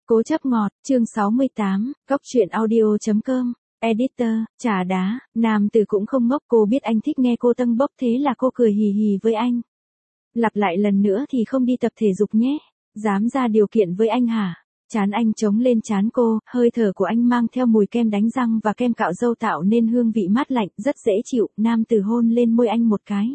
Cố chấp ngọt, chương 68, Cóc truyện audio.com, Editor, trà đá, nam tử cũng không ngốc, cô biết anh thích nghe cô tâng bốc thế là cô cười hì hì với anh. Lặp lại lần nữa thì không đi tập thể dục nhé, dám ra điều kiện với anh hả? Trán anh chống lên trán cô, hơi thở của anh mang theo mùi kem đánh răng và kem cạo râu tạo nên hương vị mát lạnh, rất dễ chịu, nam tử hôn lên môi anh một cái.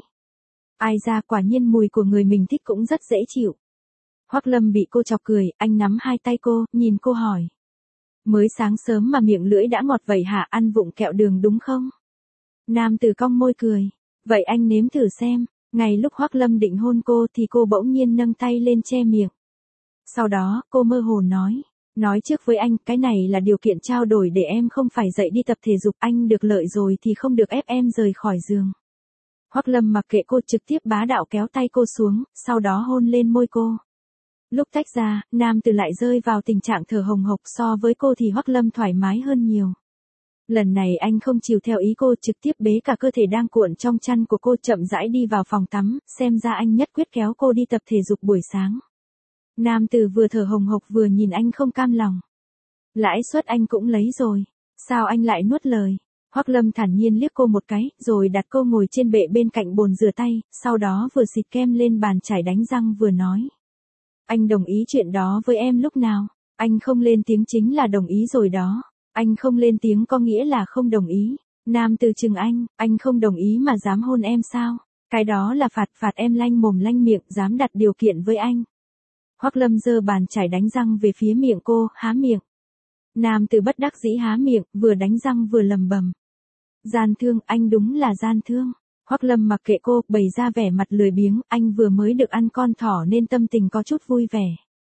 Ai ra, quả nhiên mùi của người mình thích cũng rất dễ chịu. Hoắc Lâm bị cô chọc cười, anh nắm hai tay cô, nhìn cô hỏi. Mới sáng sớm mà miệng lưỡi đã ngọt vậy hả, ăn vụng kẹo đường đúng không? Nam tử cong môi cười. Vậy anh nếm thử xem. Ngay lúc Hoắc Lâm định hôn cô thì cô bỗng nhiên nâng tay lên che miệng. Sau đó, cô mơ hồ nói trước với anh, cái này là điều kiện trao đổi để em không phải dậy đi tập thể dục, anh được lợi rồi thì không được ép em rời khỏi giường. Hoắc Lâm mặc kệ cô, trực tiếp bá đạo kéo tay cô xuống, sau đó hôn lên môi cô. Lúc tách ra, nam tử lại rơi vào tình trạng thở hồng hộc, so với cô thì Hoắc Lâm thoải mái hơn nhiều. Lần này anh không chiều theo ý cô, trực tiếp bế cả cơ thể đang cuộn trong chăn của cô chậm rãi đi vào phòng tắm, xem ra anh nhất quyết kéo cô đi tập thể dục buổi sáng. Nam tử vừa thở hồng hộc vừa nhìn anh không cam lòng. Lãi suất anh cũng lấy rồi. Sao anh lại nuốt lời? Hoắc Lâm thản nhiên liếc cô một cái, rồi đặt cô ngồi trên bệ bên cạnh bồn rửa tay, sau đó vừa xịt kem lên bàn chải đánh răng vừa nói. Anh đồng ý chuyện đó với em lúc nào? Anh không lên tiếng chính là đồng ý rồi đó. Anh không lên tiếng có nghĩa là không đồng ý. Nam tử chừng anh không đồng ý mà dám hôn em sao? Cái đó là phạt em lanh mồm lanh miệng, dám đặt điều kiện với anh. Hoắc Lâm giơ bàn chải đánh răng về phía miệng cô, há miệng. Nam tử bất đắc dĩ há miệng, vừa đánh răng vừa lầm bầm. Gian thương, anh đúng là gian thương. Hoắc Lâm mặc kệ cô, bày ra vẻ mặt lười biếng, anh vừa mới được ăn con thỏ nên tâm tình có chút vui vẻ.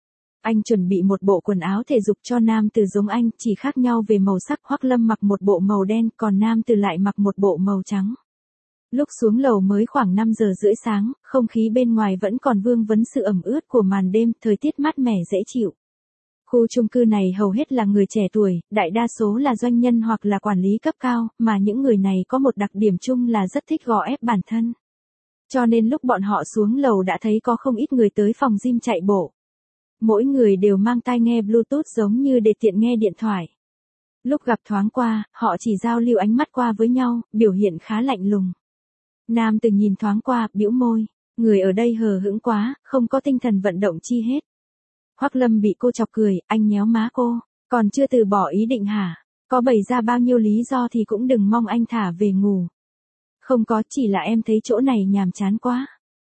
Anh chuẩn bị một bộ quần áo thể dục cho nam tử giống anh, chỉ khác nhau về màu sắc, Hoắc Lâm mặc một bộ màu đen, còn nam tử lại mặc một bộ màu trắng. Lúc xuống lầu mới khoảng 5 giờ rưỡi sáng, không khí bên ngoài vẫn còn vương vấn sự ẩm ướt của màn đêm, thời tiết mát mẻ dễ chịu. Khu chung cư này hầu hết là người trẻ tuổi, đại đa số là doanh nhân hoặc là quản lý cấp cao, mà những người này có một đặc điểm chung là rất thích gò ép bản thân. Cho nên lúc bọn họ xuống lầu đã thấy có không ít người tới phòng gym chạy bộ. Mỗi người đều mang tai nghe Bluetooth giống như để tiện nghe điện thoại. Lúc gặp thoáng qua, họ chỉ giao lưu ánh mắt qua với nhau, biểu hiện khá lạnh lùng. Nam từng nhìn thoáng qua, bĩu môi, người ở đây hờ hững quá, không có tinh thần vận động chi hết. Hoắc Lâm bị cô chọc cười, anh nhéo má cô, còn chưa từ bỏ ý định hả? Có bày ra bao nhiêu lý do thì cũng đừng mong anh thả về ngủ. Không có, chỉ là em thấy chỗ này nhàm chán quá.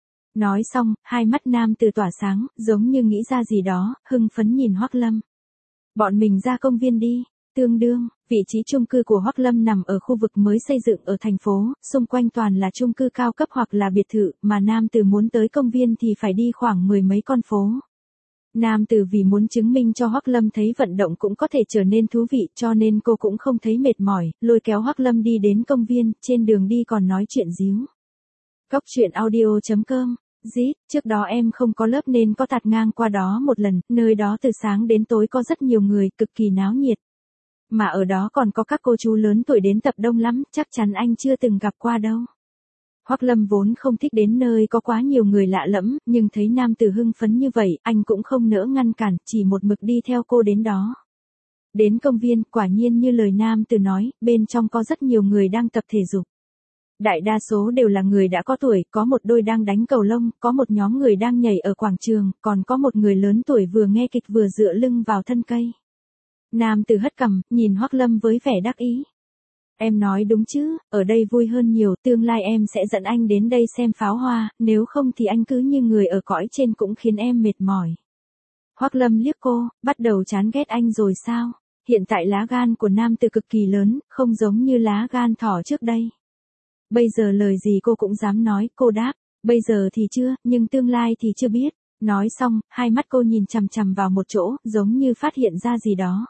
Nói xong, hai mắt nam từ tỏa sáng, giống như nghĩ ra gì đó, hưng phấn nhìn Hoắc Lâm. Bọn mình ra công viên đi. Tương đương, vị trí chung cư của Hoắc Lâm nằm ở khu vực mới xây dựng ở thành phố, xung quanh toàn là chung cư cao cấp hoặc là biệt thự, mà nam tử muốn tới công viên thì phải đi khoảng 10 mấy con phố. Nam tử vì muốn chứng minh cho Hoắc Lâm thấy vận động cũng có thể trở nên thú vị, cho nên cô cũng không thấy mệt mỏi, lôi kéo Hoắc Lâm đi đến công viên, trên đường đi còn nói chuyện díu. Cóc truyện audio.com. Dít, trước đó em không có lớp nên có tạt ngang qua đó một lần, nơi đó từ sáng đến tối có rất nhiều người, cực kỳ náo nhiệt. Mà ở đó còn có các cô chú lớn tuổi đến tập đông lắm, chắc chắn anh chưa từng gặp qua đâu. Hoắc Lâm vốn không thích đến nơi có quá nhiều người lạ lẫm, nhưng thấy nam tử hưng phấn như vậy, anh cũng không nỡ ngăn cản, chỉ một mực đi theo cô đến đó. Đến công viên, quả nhiên như lời nam tử nói, bên trong có rất nhiều người đang tập thể dục. Đại đa số đều là người đã có tuổi, có một đôi đang đánh cầu lông, có một nhóm người đang nhảy ở quảng trường, còn có một người lớn tuổi vừa nghe kịch vừa dựa lưng vào thân cây. Nam tử hất cằm, nhìn Hoắc Lâm với vẻ đắc ý. Em nói đúng chứ, ở đây vui hơn nhiều, tương lai em sẽ dẫn anh đến đây xem pháo hoa, nếu không thì anh cứ như người ở cõi trên cũng khiến em mệt mỏi. Hoắc Lâm liếc cô, bắt đầu chán ghét anh rồi sao? Hiện tại lá gan của nam tử cực kỳ lớn, không giống như lá gan thỏ trước đây. Bây giờ lời gì cô cũng dám nói, cô đáp, bây giờ thì chưa, nhưng tương lai thì chưa biết. Nói xong, hai mắt cô nhìn chằm chằm vào một chỗ, giống như phát hiện ra gì đó.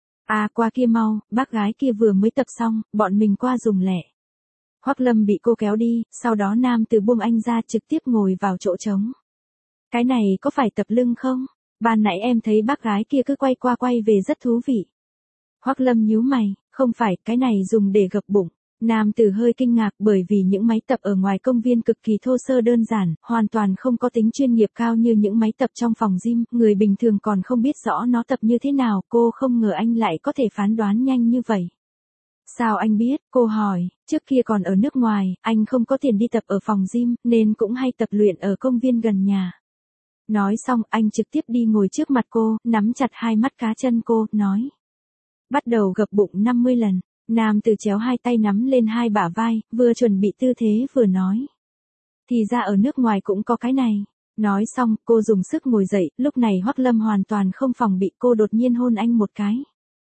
À, qua kia mau, bác gái kia vừa mới tập xong, bọn mình qua dùng lẹ. Hoắc Lâm bị cô kéo đi, sau đó nam tử buông anh ra trực tiếp ngồi vào chỗ trống. Cái này có phải tập lưng không? Ban nãy em thấy bác gái kia cứ quay qua quay về rất thú vị. Hoắc Lâm nhíu mày, không phải, cái này dùng để gập bụng. Nam tử hơi kinh ngạc bởi vì những máy tập ở ngoài công viên cực kỳ thô sơ đơn giản, hoàn toàn không có tính chuyên nghiệp cao như những máy tập trong phòng gym, người bình thường còn không biết rõ nó tập như thế nào, cô không ngờ anh lại có thể phán đoán nhanh như vậy. Sao anh biết, cô hỏi, trước kia còn ở nước ngoài, anh không có tiền đi tập ở phòng gym, nên cũng hay tập luyện ở công viên gần nhà. Nói xong, anh trực tiếp đi ngồi trước mặt cô, nắm chặt hai mắt cá chân cô, nói. Bắt đầu gập bụng 50 lần. Nam tử chéo hai tay nắm lên hai bả vai, vừa chuẩn bị tư thế vừa nói. Thì ra ở nước ngoài cũng có cái này. Nói xong, cô dùng sức ngồi dậy, lúc này Hoắc Lâm hoàn toàn không phòng bị, cô đột nhiên hôn anh một cái.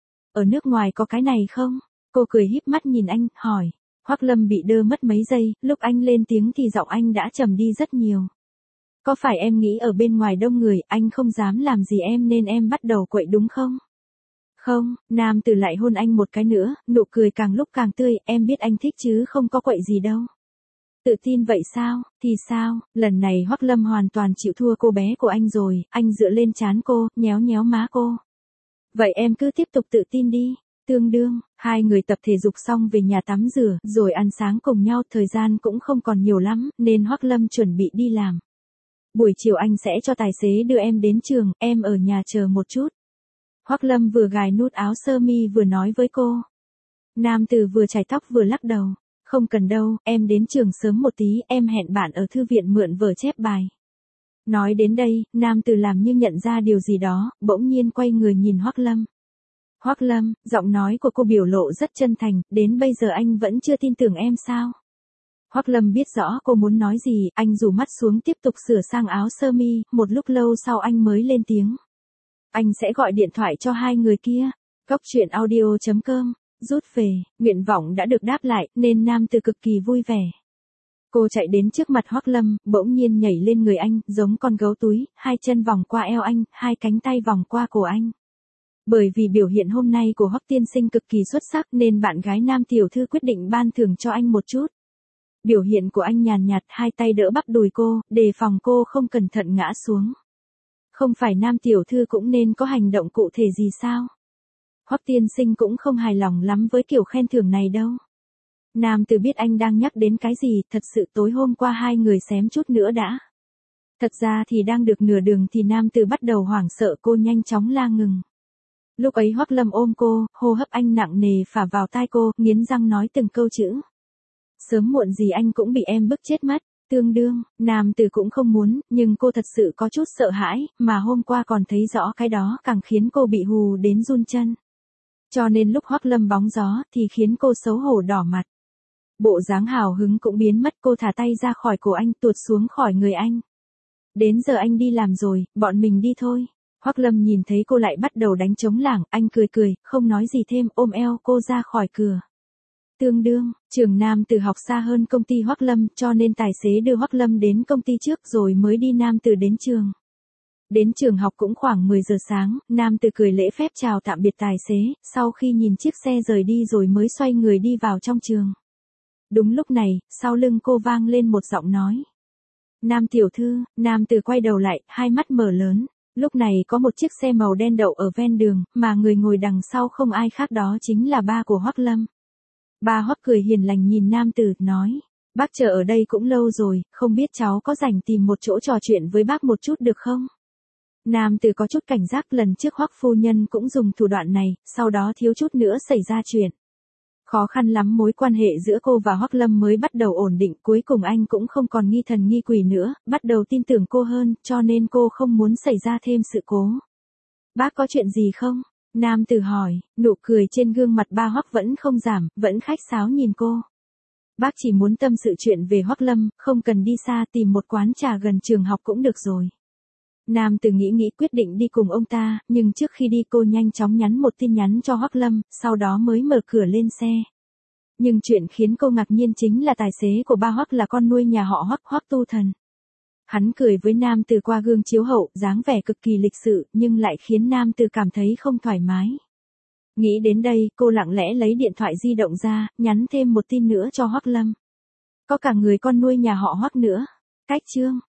Ở nước ngoài có cái này không? Cô cười híp mắt nhìn anh, hỏi. Hoắc Lâm bị đơ mất mấy giây, lúc anh lên tiếng thì giọng anh đã trầm đi rất nhiều. Có phải em nghĩ ở bên ngoài đông người, anh không dám làm gì em nên em bắt đầu quậy đúng không? Không, nam tử lại hôn anh một cái nữa, nụ cười càng lúc càng tươi, em biết anh thích chứ không có quậy gì đâu. Tự tin vậy sao, thì sao, lần này Hoắc Lâm hoàn toàn chịu thua cô bé của anh rồi, anh dựa lên trán cô, nhéo nhéo má cô. Vậy em cứ tiếp tục tự tin đi. Tương đương, hai người tập thể dục xong về nhà tắm rửa, rồi ăn sáng cùng nhau, thời gian cũng không còn nhiều lắm, nên Hoắc Lâm chuẩn bị đi làm. Buổi chiều anh sẽ cho tài xế đưa em đến trường, em ở nhà chờ một chút. Hoắc Lâm vừa gài nút áo sơ mi vừa nói với cô. Nam tử vừa chải tóc vừa lắc đầu. Không cần đâu, em đến trường sớm một tí, em hẹn bạn ở thư viện mượn vở chép bài. Nói đến đây, nam tử làm như nhận ra điều gì đó, bỗng nhiên quay người nhìn Hoắc Lâm. Hoắc Lâm, giọng nói của cô biểu lộ rất chân thành, đến bây giờ anh vẫn chưa tin tưởng em sao? Hoắc Lâm biết rõ cô muốn nói gì, anh rủ mắt xuống tiếp tục sửa sang áo sơ mi, một lúc lâu sau anh mới lên tiếng. Anh sẽ gọi điện thoại cho hai người kia. Góc truyện audio.com, rút về, nguyện vọng đã được đáp lại, nên nam tử cực kỳ vui vẻ. Cô chạy đến trước mặt Hoắc Lâm, bỗng nhiên nhảy lên người anh, giống con gấu túi, hai chân vòng qua eo anh, hai cánh tay vòng qua cổ anh. Bởi vì biểu hiện hôm nay của Hoắc tiên sinh cực kỳ xuất sắc nên bạn gái Nam tiểu thư quyết định ban thưởng cho anh một chút. Biểu hiện của anh nhàn nhạt, hai tay đỡ bắp đùi cô, đề phòng cô không cẩn thận ngã xuống. Không phải Nam tiểu thư cũng nên có hành động cụ thể gì sao? Hoắc tiên sinh cũng không hài lòng lắm với kiểu khen thưởng này đâu. Nam tử biết anh đang nhắc đến cái gì, thật sự tối hôm qua hai người xém chút nữa đã. Thật ra thì đang được nửa đường thì nam tử bắt đầu hoảng sợ, cô nhanh chóng la ngừng. Lúc ấy Hoắc Lâm ôm cô, hô hấp anh nặng nề phả vào tai cô, nghiến răng nói từng câu chữ. Sớm muộn gì anh cũng bị em bức chết mất. Tương đương, nam tử cũng không muốn, nhưng cô thật sự có chút sợ hãi, mà hôm qua còn thấy rõ cái đó càng khiến cô bị hù đến run chân. Cho nên lúc Hoắc Lâm bóng gió thì khiến cô xấu hổ đỏ mặt. Bộ dáng hào hứng cũng biến mất, cô thả tay ra khỏi cổ anh, tuột xuống khỏi người anh. Đến giờ anh đi làm rồi, bọn mình đi thôi. Hoắc Lâm nhìn thấy cô lại bắt đầu đánh trống lảng, anh cười cười, không nói gì thêm, ôm eo cô ra khỏi cửa. Tương đương, trường Nam Tử học xa hơn công ty Hoắc Lâm, cho nên tài xế đưa Hoắc Lâm đến công ty trước rồi mới đi Nam Tử đến trường. Đến trường học cũng khoảng 10 giờ sáng, Nam Tử cười lễ phép chào tạm biệt tài xế, sau khi nhìn chiếc xe rời đi rồi mới xoay người đi vào trong trường. Đúng lúc này, sau lưng cô vang lên một giọng nói. Nam tiểu thư, Nam Tử quay đầu lại, hai mắt mở lớn. Lúc này có một chiếc xe màu đen đậu ở ven đường, mà người ngồi đằng sau không ai khác đó chính là ba của Hoắc Lâm. Ba Hoắc cười hiền lành nhìn nam tử, nói, bác chờ ở đây cũng lâu rồi, không biết cháu có rảnh tìm một chỗ trò chuyện với bác một chút được không? Nam tử có chút cảnh giác, lần trước Hoắc phu nhân cũng dùng thủ đoạn này, sau đó thiếu chút nữa xảy ra chuyện. Khó khăn lắm mối quan hệ giữa cô và Hoắc Lâm mới bắt đầu ổn định, cuối cùng anh cũng không còn nghi thần nghi quỷ nữa, bắt đầu tin tưởng cô hơn, cho nên cô không muốn xảy ra thêm sự cố. Bác có chuyện gì không? Nam tử hỏi, nụ cười trên gương mặt ba Hoắc vẫn không giảm, vẫn khách sáo nhìn cô. Bác chỉ muốn tâm sự chuyện về Hoắc Lâm, không cần đi xa, tìm một quán trà gần trường học cũng được rồi. Nam tử nghĩ quyết định đi cùng ông ta, nhưng trước khi đi cô nhanh chóng nhắn một tin nhắn cho Hoắc Lâm, sau đó mới mở cửa lên xe. Nhưng chuyện khiến cô ngạc nhiên chính là tài xế của ba Hoắc là con nuôi nhà họ Hoắc, Hoắc Tu Thần. Hắn cười với nam tử qua gương chiếu hậu, dáng vẻ cực kỳ lịch sự, nhưng lại khiến nam tử cảm thấy không thoải mái. Nghĩ đến đây, cô lặng lẽ lấy điện thoại di động ra, nhắn thêm một tin nữa cho Hoắc Lâm. Có cả người con nuôi nhà họ Hoắc nữa. Cách chương.